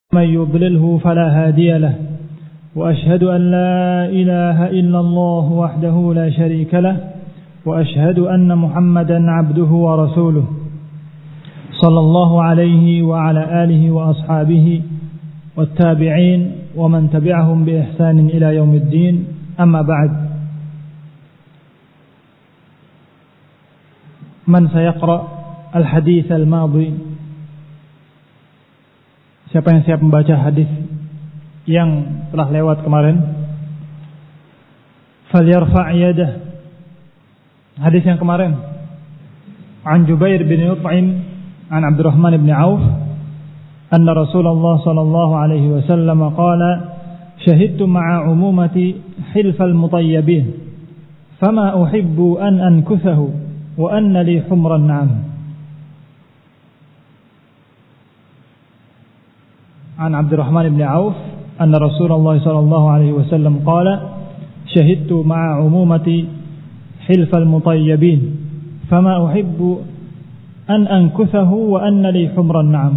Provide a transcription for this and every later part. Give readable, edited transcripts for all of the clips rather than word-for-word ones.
من يضلله فلا هادي له وأشهد أن لا إله إلا الله وحده لا شريك له وأشهد أن محمدا عبده ورسوله صلى الله عليه وعلى آله وأصحابه والتابعين ومن تبعهم بإحسان إلى يوم الدين أما بعد من سيقرأ الحديث الماضي. Siapa yang siap membaca hadis yang telah lewat kemarin? Falyarfa' yadah. Hadis yang kemarin. An Jubair bin Mut'im an Abdurrahman bin Auf anna Rasulullah sallallahu alaihi wasallam qala syahidtu ma'a umumati hilfal mutayyibin fama uhibbu an ankuthahu wa anna li humran na'am. عن عبد الرحمن بن عوف أن رسول الله صلى الله عليه وسلم قال شهدت مع عمومة حلف المطيبين فما أحب أن أنكثه وأن لي حمر النعم.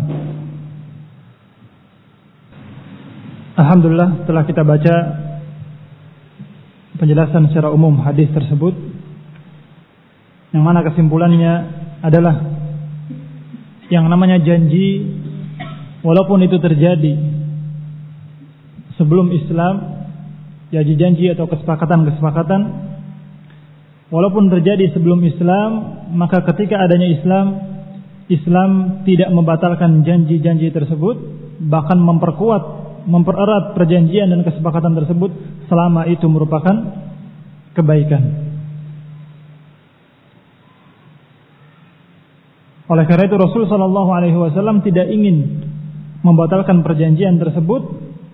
Alhamdulillah, telah kita baca penjelasan secara umum hadis tersebut, yang mana kesimpulannya adalah yang namanya janji, walaupun itu terjadi sebelum Islam, janji atau kesepakatan, walaupun terjadi sebelum Islam, maka ketika adanya Islam tidak membatalkan janji-janji tersebut, bahkan mempererat perjanjian dan kesepakatan tersebut selama itu merupakan kebaikan. Oleh karena itu Rasul sallallahu alaihi wasallam tidak ingin membatalkan perjanjian tersebut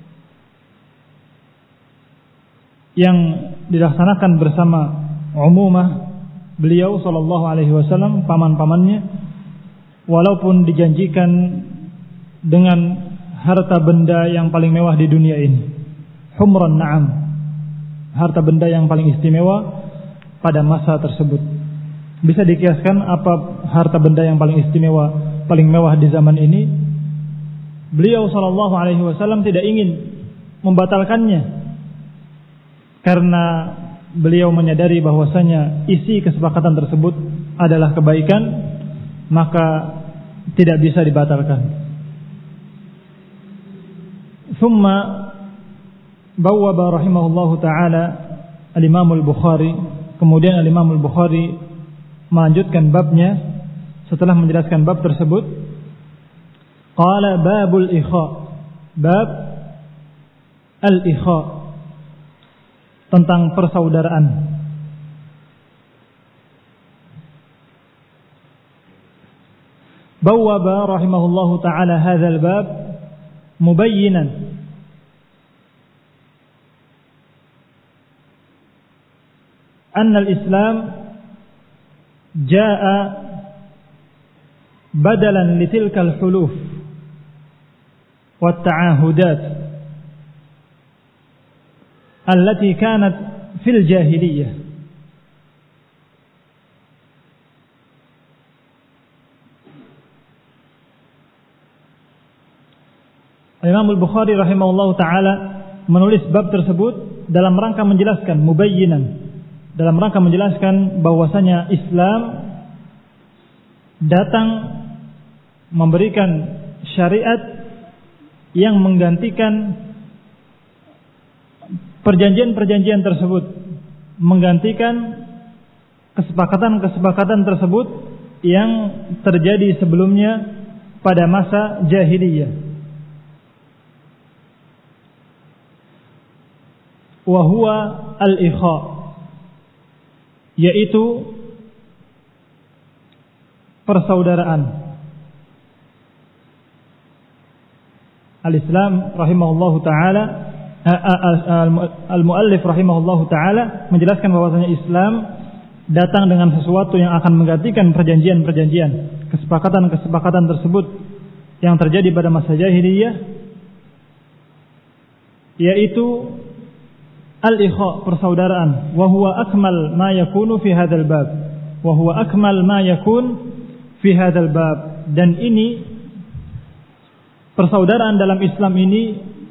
yang dilaksanakan bersama umumah beliau sallallahu alaihi wasallam, paman-pamannya, walaupun dijanjikan dengan harta benda yang paling mewah di dunia ini, humran na'am, harta benda yang paling istimewa pada masa tersebut. Bisa dikiaskan apa harta benda yang paling istimewa, paling mewah di zaman ini? Beliau sallallahu alaihi wasallam tidak ingin membatalkannya karena beliau menyadari bahwasanya isi kesepakatan tersebut adalah kebaikan, maka tidak bisa dibatalkan. Thumma bawwaba rahimahullahu taala al-Imam al-Bukhari, kemudian al-Imam al-Bukhari melanjutkan babnya setelah menjelaskan bab tersebut. Qala babul ikha, bab al-ikha, tentang persaudaraan. Bawwaba rahimahullahu ta'ala hadzal bab mubayyinan anna al-Islam jaa'a badalan litilka al-huluf والتعاهدات التي كانت في الجاهلية. Imam al-Bukhari rahimahullahu taala menulis bab tersebut dalam rangka menjelaskan, mubayyinan, dalam rangka menjelaskan bahwasanya Islam datang memberikan syariat yang menggantikan perjanjian-perjanjian tersebut, menggantikan kesepakatan-kesepakatan tersebut yang terjadi sebelumnya pada masa jahiliyah. Wa huwa al-ikha, yaitu persaudaraan. Al-Islam rahimahullahu ta'ala, al-muallif rahimahullahu ta'ala menjelaskan bahwasanya Islam datang dengan sesuatu yang akan menggantikan perjanjian-perjanjian, kesepakatan-kesepakatan tersebut yang terjadi pada masa jahiliyah, yaitu al-ikha, persaudaraan. Wa huwa akmal ma yakunu fi hadzal bab, wa huwa akmal ma yakun fi hadzal bab, dan ini persaudaraan dalam Islam ini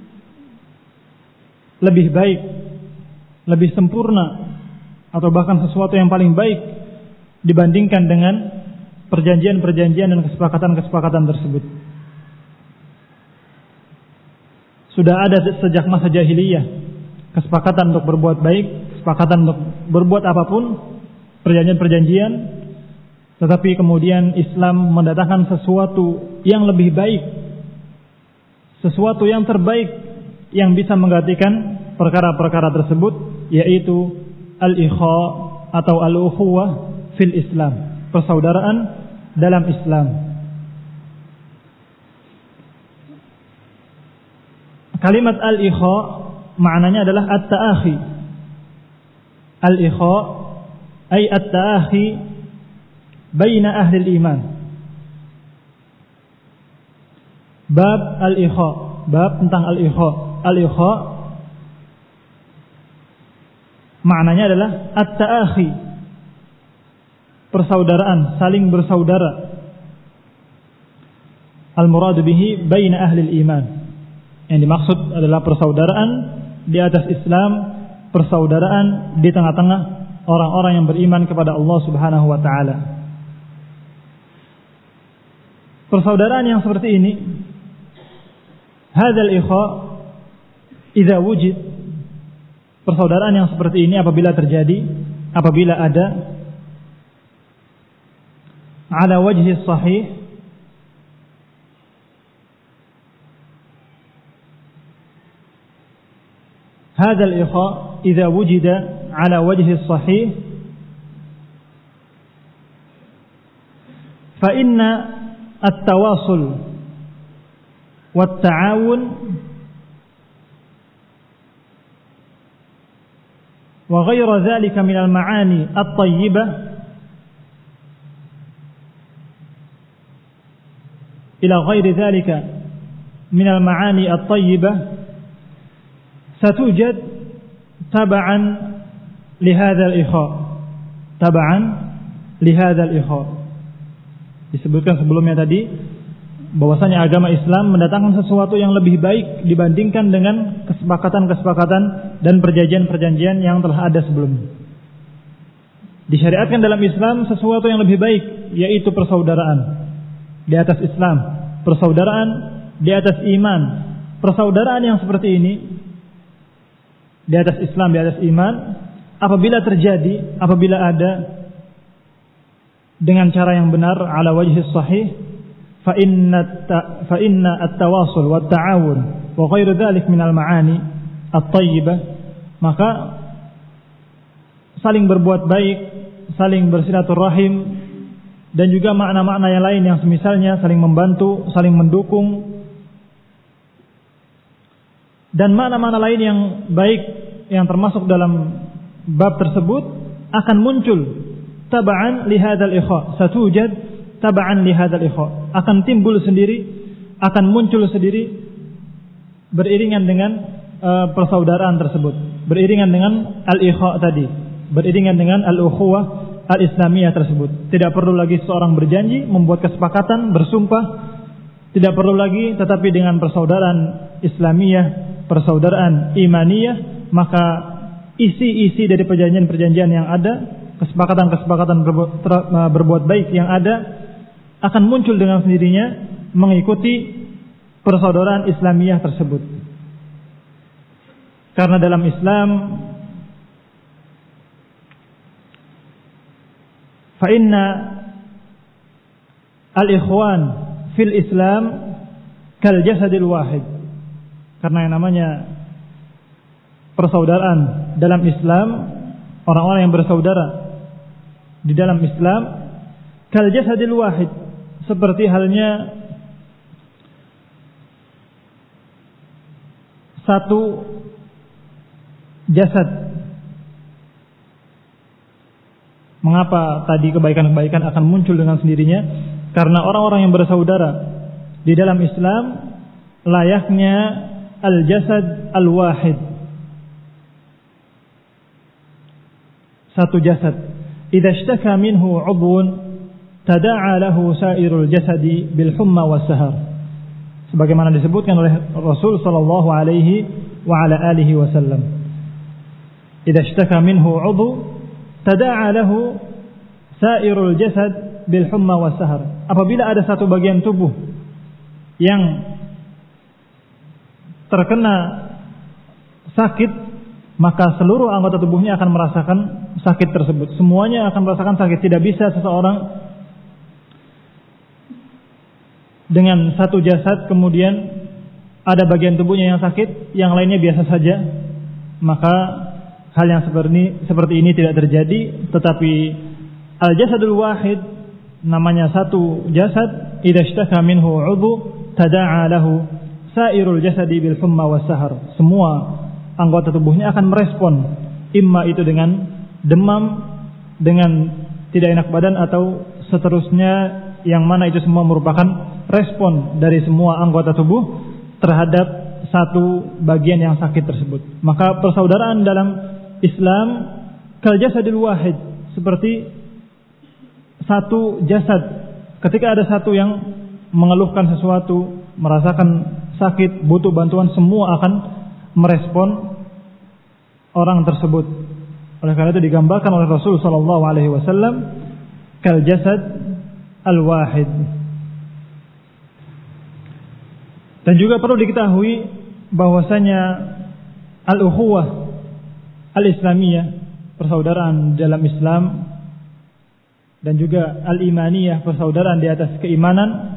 lebih baik, lebih sempurna, atau bahkan sesuatu yang paling baik dibandingkan dengan perjanjian-perjanjian dan kesepakatan-kesepakatan tersebut. Sudah ada sejak masa jahiliyah kesepakatan untuk berbuat baik, kesepakatan untuk berbuat apapun, perjanjian-perjanjian, tetapi kemudian Islam mendatangkan sesuatu yang lebih baik, sesuatu yang terbaik yang bisa menggantikan perkara-perkara tersebut, yaitu al-ikha atau al-ukhuwah fil Islam, persaudaraan dalam Islam. Kalimat al-ikha maknanya adalah at-ta'akhi. Al-ikha ay at-ta'akhi baina ahli al-iman. Bab al-ikha, bab tentang al-ikha. Al-ikha maknanya adalah at-ta'akhi, persaudaraan, saling bersaudara. Al-muradu bihi baina ahli al-iman. Yang dimaksud adalah persaudaraan di atas Islam, persaudaraan di tengah-tengah orang-orang yang beriman kepada Allah Subhanahu wa taala. Persaudaraan yang seperti ini, hadzal ikha idza wujid, persaudaraan yang seperti ini apabila terjadi, apabila ada, ala wajhi sahih, هذا الإخاء إذا وجد على وجه الصحيح فإن التواصل والتعاون وغير ذلك من المعاني الطيبة إلى غير ذلك من المعاني الطيبة ستوجد تبعا لهذا الإخاء، تبعا لهذا الإخاء. Disebutkan sebelumnya tadi bahwasanya agama Islam mendatangkan sesuatu yang lebih baik dibandingkan dengan kesepakatan-kesepakatan dan perjanjian-perjanjian yang telah ada sebelumnya. Disyariatkan dalam Islam sesuatu yang lebih baik, yaitu persaudaraan di atas Islam, persaudaraan di atas iman. Persaudaraan yang seperti ini di atas Islam, di atas iman, apabila terjadi, apabila ada dengan cara yang benar, ala wajhi sahih, fa inna at-tawasul wa at-ta'awun wa ghairu dzalik min al-ma'ani at-thayyibah, maka saling berbuat baik, saling bersilaturahim, dan juga makna-makna yang lain yang semisalnya, saling membantu, saling mendukung, dan makna-makna lain yang baik yang termasuk dalam bab tersebut akan muncul taba'an li hadzal ikha, satujad taba'an li hadzal ikha, akan timbul sendiri, akan muncul sendiri beriringan dengan persaudaraan tersebut, beriringan dengan al-ikha tadi, beriringan dengan al-ukhuwah al-islamiyah tersebut. Tidak perlu lagi seorang berjanji, membuat kesepakatan, bersumpah, tidak perlu lagi, tetapi dengan persaudaraan islamiyah, persaudaraan imaniyah, maka isi-isi dari perjanjian-perjanjian yang ada, kesepakatan-kesepakatan berbuat baik yang ada akan muncul dengan sendirinya mengikuti persaudaraan islamiyah tersebut. Karena dalam Islam fa inna al-ikhwan fil Islam kal jasadil wahid. Karena yang namanya persaudaraan dalam Islam, orang-orang yang bersaudara di dalam Islam, kal jasadil wahid, seperti halnya satu jasad. Mengapa tadi kebaikan-kebaikan akan muncul dengan sendirinya? Karena orang-orang yang bersaudara di dalam Islam layaknya al-jasad al-wahid, satu jasad. Idza ishtaka minhu 'udwun tada'a lahu sa'irul jasadi bil humma was sahar. sebagaimana disebutkan oleh Rasul sallallahu alaihi wa ala alihi wasallam, idza ishtaka minhu 'udhu tada'a lahu sa'irul jasad bil humma was sahar. Apabila ada satu bagian tubuh yang terkena sakit, maka seluruh anggota tubuhnya akan merasakan sakit tersebut. Semuanya akan merasakan sakit. Tidak bisa seseorang dengan satu jasad kemudian ada bagian tubuhnya yang sakit, yang lainnya biasa saja. Maka hal yang seperti ini tidak terjadi. Tetapi al-jasadul wahid, namanya satu jasad, idza ishtaka minhu 'udhu tada'a lahu sa'irul jasadi bil humma was sahar. Semua anggota tubuhnya akan merespon, imma itu dengan demam, dengan tidak enak badan, atau seterusnya, yang mana itu semua merupakan respon dari semua anggota tubuh terhadap satu bagian yang sakit tersebut. Maka persaudaraan dalam Islam kal jasadil wahid, seperti satu jasad. Ketika ada satu yang mengeluhkan sesuatu, merasakan sakit, butuh bantuan, semua akan merespon orang tersebut. Oleh karena itu digambarkan oleh Rasul sallallahu alaihi wasallam kal jasad al wahid. Dan juga perlu diketahui bahwasanya al-ukhuwah al-islamiyah, persaudaraan dalam Islam, dan juga al-imaniyah, persaudaraan di atas keimanan,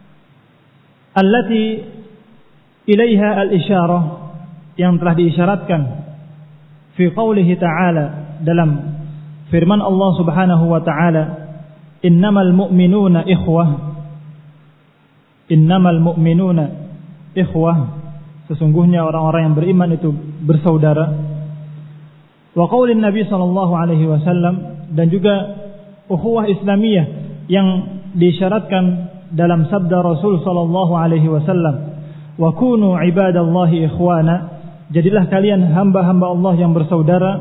allati ilaiha al-isyarah, yang telah diisyaratkan fi qawlihi ta'ala, dalam firman Allah subhanahu wa ta'ala, innamal mu'minuna ikhwah, innamal mu'minuna ikhwah, sesungguhnya orang-orang yang beriman itu bersaudara. Wa qaulin Nabi sallallahu alaihi wasallam, dan juga ukhuwah Islamiyah yang diisyaratkan dalam sabda Rasul sallallahu alaihi wasallam, wa kunu ibadallahi ikhwana, jadilah kalian hamba-hamba Allah yang bersaudara.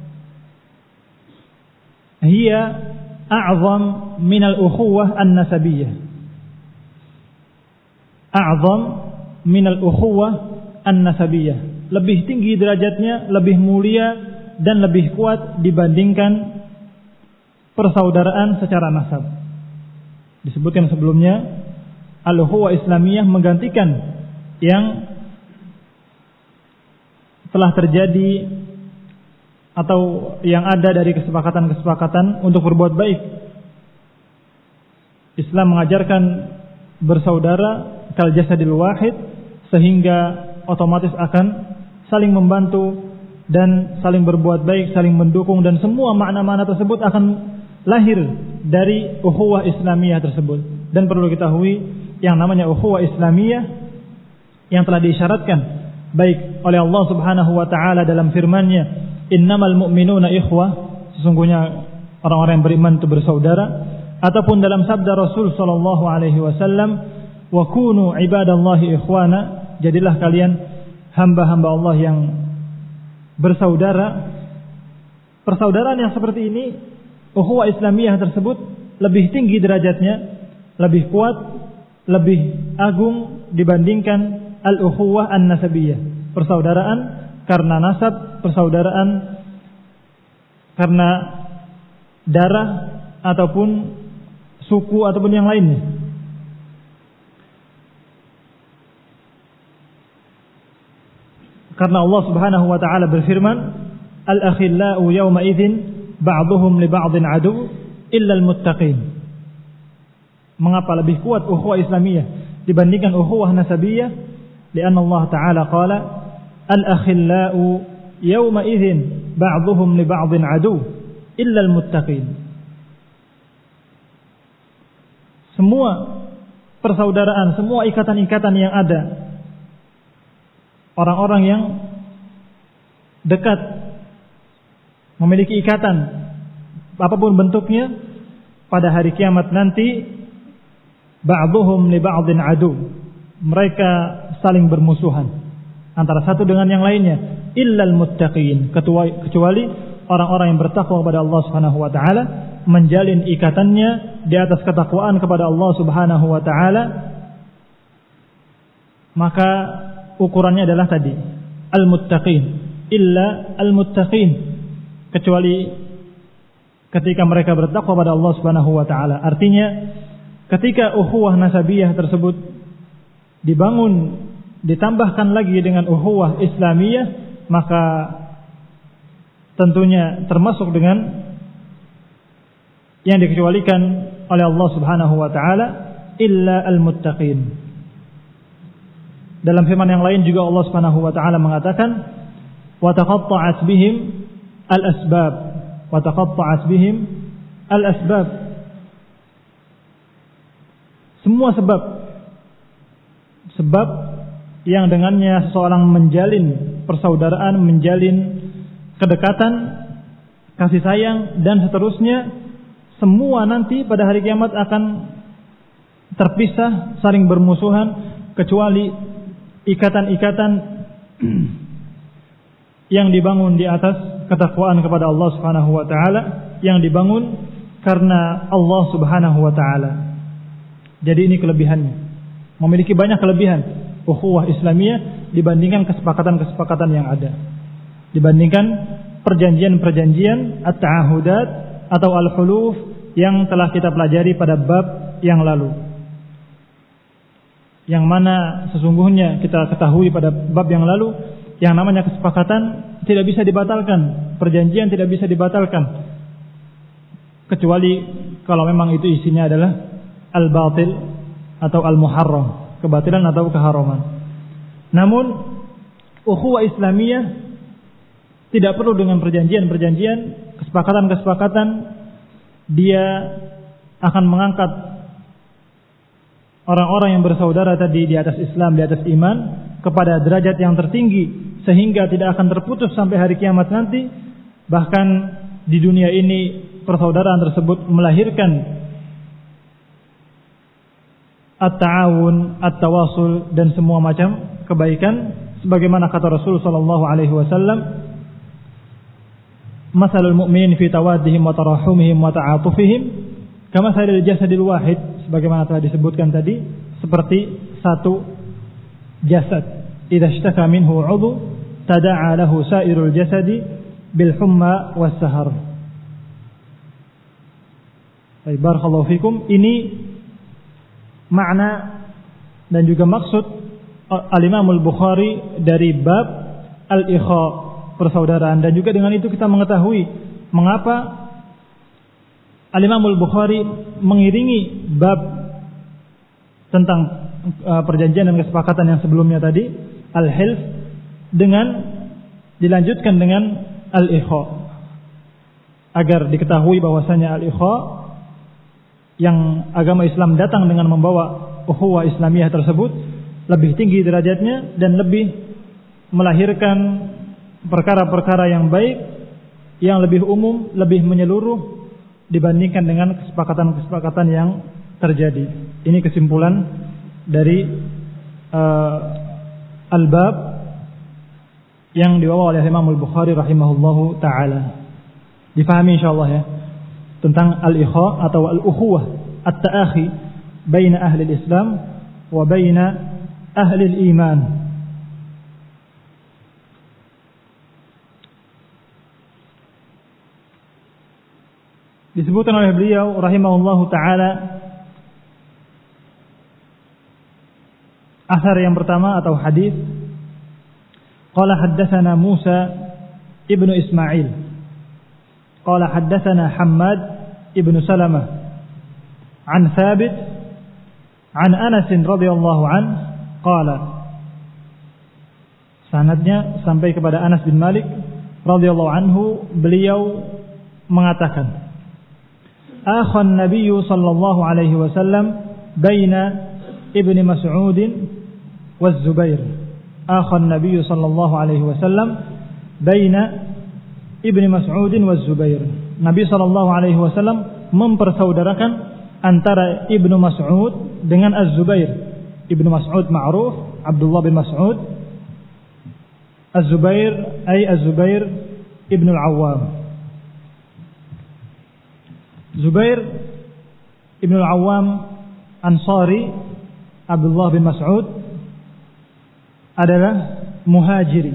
Hiya a'zam minal ukhuwah an-nasabiyyah, a'zam minal ukhuwah an-nasabiyyah, lebih tinggi derajatnya, lebih mulia dan lebih kuat dibandingkan persaudaraan secara nasab. Disebutkan sebelumnya, al-ukhuwah Islamiyah menggantikan yang telah terjadi atau yang ada dari kesepakatan-kesepakatan untuk berbuat baik. Islam mengajarkan bersaudara kal jasadil wahid, sehingga otomatis akan saling membantu dan saling berbuat baik, saling mendukung, dan semua makna-makna tersebut akan lahir dari ukhuwah Islamiyah tersebut. Dan perlu diketahui, yang namanya ukhuwah Islamiyah yang telah diisyaratkan baik oleh Allah Subhanahu wa taala dalam firman-Nya, innamal mu'minuna ikhwah, sesungguhnya orang-orang yang beriman itu bersaudara, ataupun dalam sabda Rasul sallallahu alaihi wasallam, wa kunu ibadallahi ikhwana, jadilah kalian hamba-hamba Allah yang bersaudara. Persaudaraan yang seperti ini, ukhuwah Islamiyah tersebut lebih tinggi derajatnya, lebih kuat, lebih agung dibandingkan al-ukhuwah an-nasabiyyah, persaudaraan karena nasab, persaudaraan karena darah ataupun suku ataupun yang lainnya. Karena Allah Subhanahu wa taala berfirman, al-akhillau yawma idzin ba'dhuhum li ba'dhin adu illa al-muttaqin. Mengapa lebih kuat ukhuwah Islamiyah dibandingkan ukhuwah nasabiyah? Karena Allah taala qala, al-akhillau yawma idzin ba'dhuhum li ba'dhin adu illa al-muttaqin. Semua persaudaraan, semua ikatan-ikatan yang ada, orang-orang yang dekat memiliki ikatan apapun bentuknya, pada hari kiamat nanti ba'dhuhum li ba'dhin adu, mereka saling bermusuhan antara satu dengan yang lainnya, illal muttaqin, kecuali orang-orang yang bertakwa kepada Allah Subhanahu wa taala, menjalin ikatannya di atas ketakwaan kepada Allah Subhanahu wa taala, maka ukurannya adalah tadi al-muttaqin, illa al-muttaqin, kecuali ketika mereka bertakwa pada Allah Subhanahu wa taala. Artinya ketika ukhuwah nasabiyah tersebut dibangun, ditambahkan lagi dengan ukhuwah islamiyah, maka tentunya termasuk dengan yang dikecualikan oleh Allah Subhanahu wa taala, illa al-muttaqin. Dalam firman yang lain juga Allah Subhanahu wa taala mengatakan, wa taqatta'at bihim al-asbab, wa taqatta'at bihim al-asbab. Semua sebab yang dengannya seseorang menjalin persaudaraan, menjalin kedekatan, kasih sayang dan seterusnya, semua nanti pada hari kiamat akan terpisah, saling bermusuhan, kecuali ikatan-ikatan yang dibangun di atas ketakwaan kepada Allah Subhanahu wa taala, yang dibangun karena Allah Subhanahu wa taala. Jadi ini kelebihannya. Memiliki banyak kelebihan ukhuwah Islamiyah dibandingkan kesepakatan-kesepakatan yang ada. Dibandingkan perjanjian-perjanjian at-ta'ahudat atau al-huluf yang telah kita pelajari pada bab yang lalu. Yang mana sesungguhnya kita ketahui pada bab yang lalu, yang namanya kesepakatan tidak bisa dibatalkan, perjanjian tidak bisa dibatalkan, kecuali kalau memang itu isinya adalah al-batil atau al-muharram, kebatilan atau keharaman. Namun ukhuwah Islamiyah tidak perlu dengan perjanjian-perjanjian, kesepakatan-kesepakatan. Dia akan mengangkat orang-orang yang bersaudara tadi di atas Islam, di atas iman, kepada derajat yang tertinggi, sehingga tidak akan terputus sampai hari kiamat nanti. Bahkan di dunia ini persaudaraan tersebut melahirkan at-ta'awun, at-tawasul dan semua macam kebaikan, sebagaimana kata Rasul sallallahu alaihi wasallam, masalul mu'minin fi tawaddihim wa tarahumihim wa ta'atufihim kamasalil jasadil wahid, sebagaimana telah disebutkan tadi, seperti satu jasad, idza ishtaka minhu 'udhu tada'a lahu sa'irul jasadi bil humma was sahar. Baik, barakallahu fikum. Ini makna dan juga maksud al-Imam al-Bukhari dari bab al-ikha, persaudaraan. Dan juga dengan itu kita mengetahui mengapa al-Imam al-Bukhari mengiringi bab tentang perjanjian dan kesepakatan yang sebelumnya tadi, al-hilf, dengan dilanjutkan dengan al-ikha, agar diketahui bahwasanya al-ikha yang agama Islam datang dengan membawa ukhuwah Islamiyah tersebut lebih tinggi derajatnya dan lebih melahirkan perkara-perkara yang baik, yang lebih umum, lebih menyeluruh dibandingkan dengan kesepakatan-kesepakatan yang terjadi. Ini kesimpulan dari al-bab yang dibawa oleh Imam Al-Bukhari rahimahullahu ta'ala. Difahami insyaallah ya, tentang al-ikha atau al-ukhuwah, at-ta'akhi baina ahli al-Islam wa baina ahli al-iman. Disebutkan oleh beliau rahimahullahu ta'ala asar yang pertama atau hadis, qala haddatsana Musa ibnu Ismail qala haddatsana Hammad ibnu Salamah an Thabit an Anas radhiyallahu anhu qala, sanadnya sampai kepada Anas bin Malik radhiyallahu anhu, beliau mengatakan, akhan Nabi sallallahu alaihi wasallam baina Ibnu Mas'ud wa Zubair. Akhan Nabi sallallahu alaihi wasallam baina Ibnu Mas'ud wa Zubair. Nabi sallallahu alaihi wasallam mempersaudarakan antara Ibnu Mas'ud dengan Az-Zubair. Ibnu Mas'ud ma'ruf, Abdullah bin Mas'ud. Az-Zubair ay Az-Zubair Ibnu Al-Awwam. Zubair Ibn al-Awwam Ansari, Abdullah bin Mas'ud adalah muhajiri.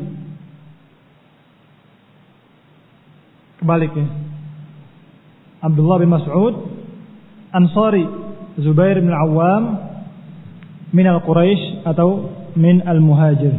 Kebaliknya, Abdullah bin Mas'ud Ansari, Zubair bin Al-Awwam min al-Quraisy atau min al-Muhajir.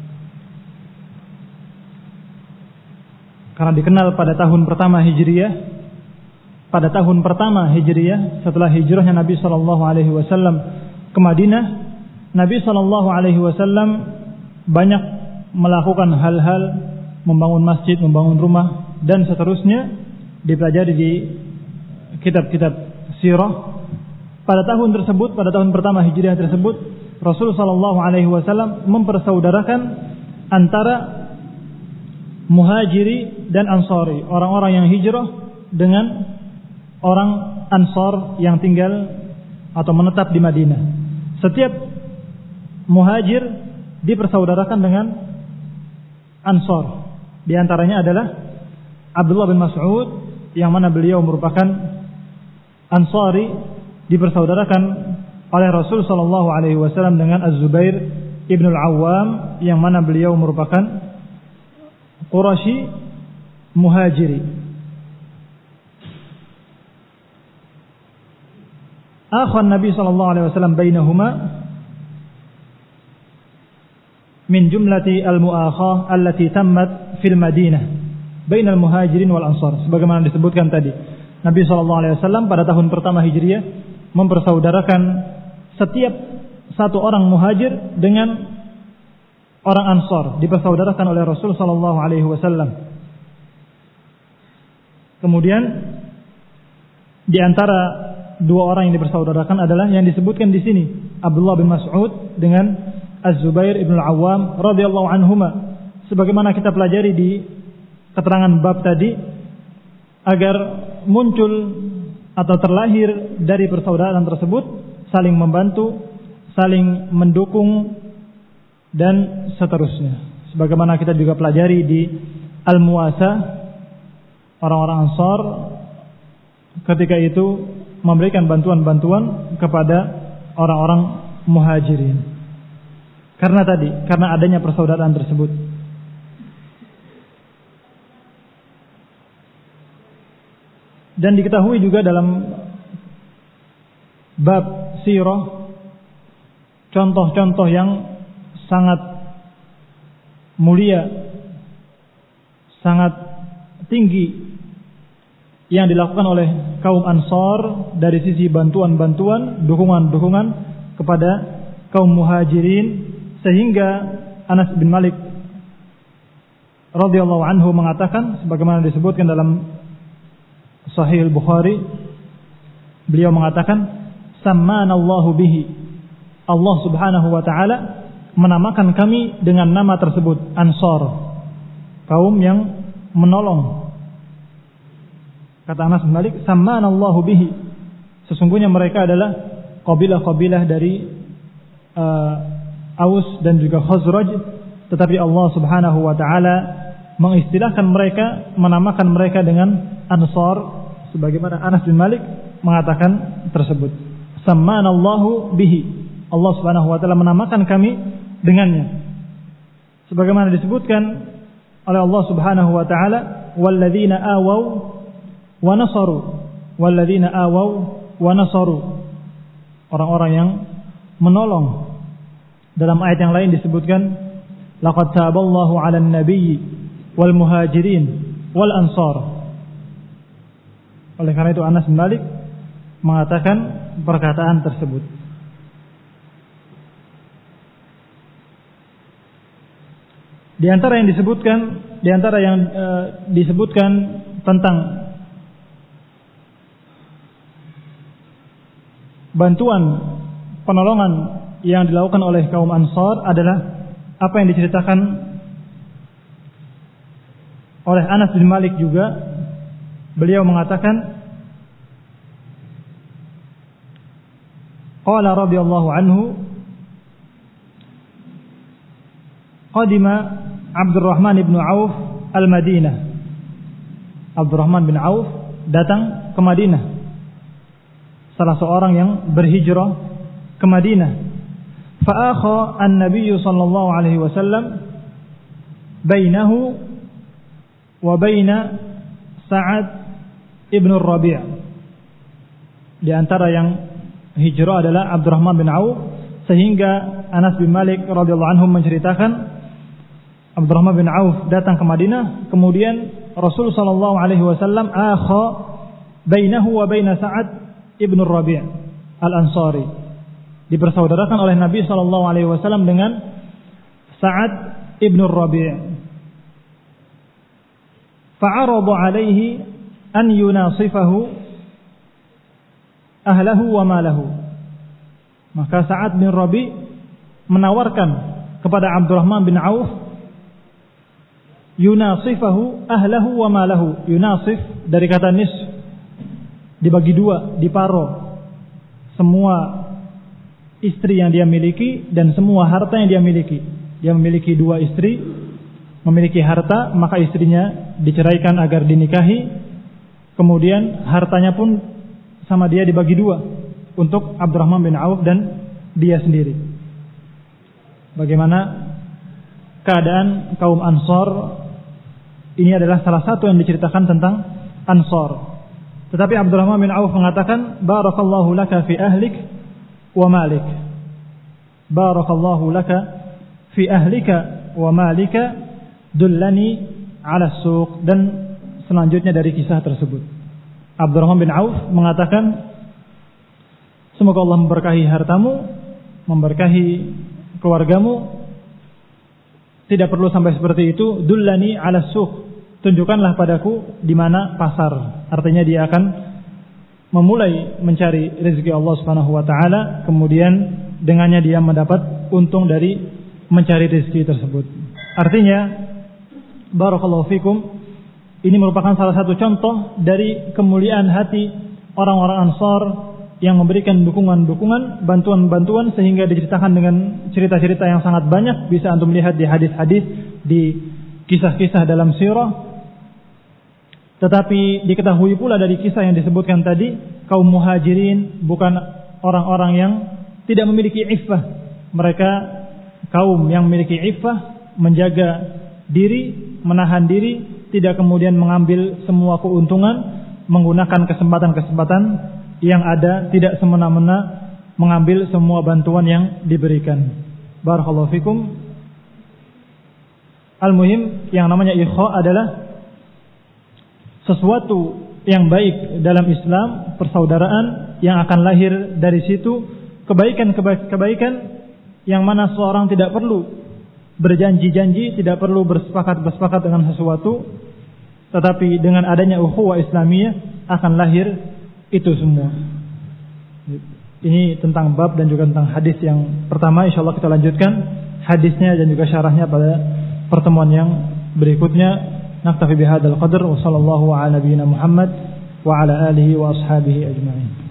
Karena dikenal pada tahun pertama Hijriyah, pada tahun pertama Hijriyah setelah hijrahnya Nabi sallallahu alaihi wasallam ke Madinah, Nabi sallallahu alaihi wasallam banyak melakukan hal-hal, membangun masjid, membangun rumah dan seterusnya, dipelajari di kitab-kitab sirah. Pada tahun tersebut, pada tahun pertama Hijriah tersebut, Rasul sallallahu alaihi wasallam mempersaudarakan antara Muhajiri dan Ansari, orang-orang yang hijrah dengan orang Ansar yang tinggal atau menetap di Madinah. Setiap Muhajir dipersaudarakan dengan Ansar. Di antaranya adalah Abdullah bin Mas'ud, yang mana beliau merupakan Ansari, dipersaudarakan oleh Rasul sallallahu alaihi wasallam dengan Az-Zubair ibn Al-Awwam, yang mana beliau merupakan Quraisy Muhajiri. Akhan Nabi sallallahu alaihi wasallam bainahuma min jumlati al-mu'akhah allati tammat fil Madinah bainal Muhajirin wal Ansar. Sebagaimana disebutkan tadi, Nabi sallallahu alaihi wasallam pada tahun pertama Hijriah mempersaudarakan setiap satu orang Muhajir dengan orang Ansar, dipersaudarakan oleh Rasul sallallahu alaihi wasallam. Kemudian di antara dua orang yang dipersaudarakan adalah yang disebutkan di sini, Abdullah bin Mas'ud dengan Az-Zubair ibn Al-Awwam radhiyallahu anhuma. Sebagaimana kita pelajari di keterangan bab tadi, agar muncul atau terlahir dari persaudaraan tersebut saling membantu, saling mendukung dan seterusnya. Sebagaimana kita juga pelajari di Al-Muwasah, orang-orang Ansar ketika itu memberikan bantuan-bantuan kepada orang-orang Muhajirin. Karena adanya persaudaraan tersebut. Dan diketahui juga dalam bab sirah contoh-contoh yang sangat mulia, sangat tinggi yang dilakukan oleh kaum Ansar dari sisi bantuan-bantuan, dukungan-dukungan kepada kaum Muhajirin, sehingga Anas bin Malik radhiyallahu anhu mengatakan, sebagaimana disebutkan dalam Sahih Bukhari, beliau mengatakan, "Sammanallahu bihi." Allah Subhanahu wa taala menamakan kami dengan nama tersebut, Ansar, kaum yang menolong. Kata Anas bin Malik, "Sammanallahu bihi." Sesungguhnya mereka adalah kabilah-kabilah dari Aus dan juga Khazraj, tetapi Allah Subhanahu wa taala mengistilahkan mereka, menamakan mereka dengan Ansar, sebagaimana Anas bin Malik mengatakan tersebut. Sammanallahu bihi. Allah Subhanahu wa taala menamakan kami dengannya. Sebagaimana disebutkan oleh Allah Subhanahu wa taala, "Walladzina awaw wa nasaru." Walladzina awaw wa nasaru. Orang-orang yang menolong. Dalam ayat yang lain disebutkan, "Laqad taballahu 'alan nabiyyi wal muhajirin wal ansar." Oleh karena itu Anas bin Malik mengatakan perkataan tersebut. Di antara yang disebutkan tentang bantuan penolongan yang dilakukan oleh kaum Ansar adalah apa yang diceritakan oleh Anas bin Malik juga. Beliau mengatakan, qala radhiyallahu anhu, qadima Abdurrahman bin Auf al-Madinah. Abdurrahman bin Auf datang ke Madinah, salah seorang yang berhijrah ke Madinah. Fa'akha an-nabiy sallallahu alaihi wasallam bainahu wa baina Sa'ad ibn Rabi'. Di antara yang hijrah adalah Abdurrahman bin Auf, sehingga Anas bin Malik radhiyallahu anhu menceritakan Abdurrahman bin Auf datang ke Madinah, kemudian Rasul sallallahu alaihi wasallam akha bainahu wa baina Sa'ad ibn Rabi' al-Ansari, dipersaudarakan oleh Nabi sallallahu alaihi wasallam dengan Sa'ad ibn Rabi'. Fa'arada alaihi an yunasifahu ahlahu wa malahu. Maka Sa'ad bin Rabi' menawarkan kepada Abdurrahman bin Auf yunasifahu ahlahu wa malahu. Yunasif dari kata nisf, dibagi dua, diparo semua istri yang dia miliki dan semua harta yang dia miliki. Dia memiliki dua istri, memiliki harta, maka istrinya diceraikan agar dinikahi, kemudian hartanya pun sama dia dibagi dua untuk Abdurrahman bin Auf dan dia sendiri. Bagaimana keadaan kaum Ansor? Ini adalah salah satu yang diceritakan tentang Ansor. Tetapi Abdurrahman bin Auf mengatakan, barakallahu laka fi ahlik wa malik. Barakallahu laka fi ahlika wa malika, dullani ala suq. Dan selanjutnya dari kisah tersebut, Abdurrahman bin Auf mengatakan, semoga Allah memberkahi hartamu, memberkahi keluargamu. Tidak perlu sampai seperti itu. Dullani ala suq, tunjukkanlah padaku di mana pasar. Artinya dia akan memulai mencari rezeki Allah Subhanahu wa taala, kemudian dengannya dia mendapat untung dari mencari rezeki tersebut. Artinya, barakallahu fikum, ini merupakan salah satu contoh dari kemuliaan hati orang-orang Ansar yang memberikan dukungan-dukungan, bantuan-bantuan, sehingga diceritakan dengan cerita-cerita yang sangat banyak. Bisa antum lihat di hadis-hadis, di kisah-kisah dalam sirah. Tetapi diketahui pula dari kisah yang disebutkan tadi, kaum muhajirin bukan orang-orang yang tidak memiliki iffah. Mereka kaum yang memiliki iffah, menjaga diri, menahan diri, tidak kemudian mengambil semua keuntungan, menggunakan kesempatan-kesempatan yang ada, tidak semena-mena mengambil semua bantuan yang diberikan. Barakallahu fikum. Al-muhim, yang namanya ikhwa adalah sesuatu yang baik dalam Islam, persaudaraan yang akan lahir dari situ, kebaikan-kebaikan yang mana seorang tidak perlu berjanji-janji, tidak perlu bersepakat dengan sesuatu, tetapi dengan adanya ukhuwah Islamiyah akan lahir itu semua. Ini tentang bab dan juga tentang hadis yang pertama. Insyaallah kita lanjutkan hadisnya dan juga syarahnya pada pertemuan yang berikutnya. Naktafi bihadzal qadar wa sallallahu ala nabiyyina Muhammad wa ala alihi wa ashabihi ajma'in.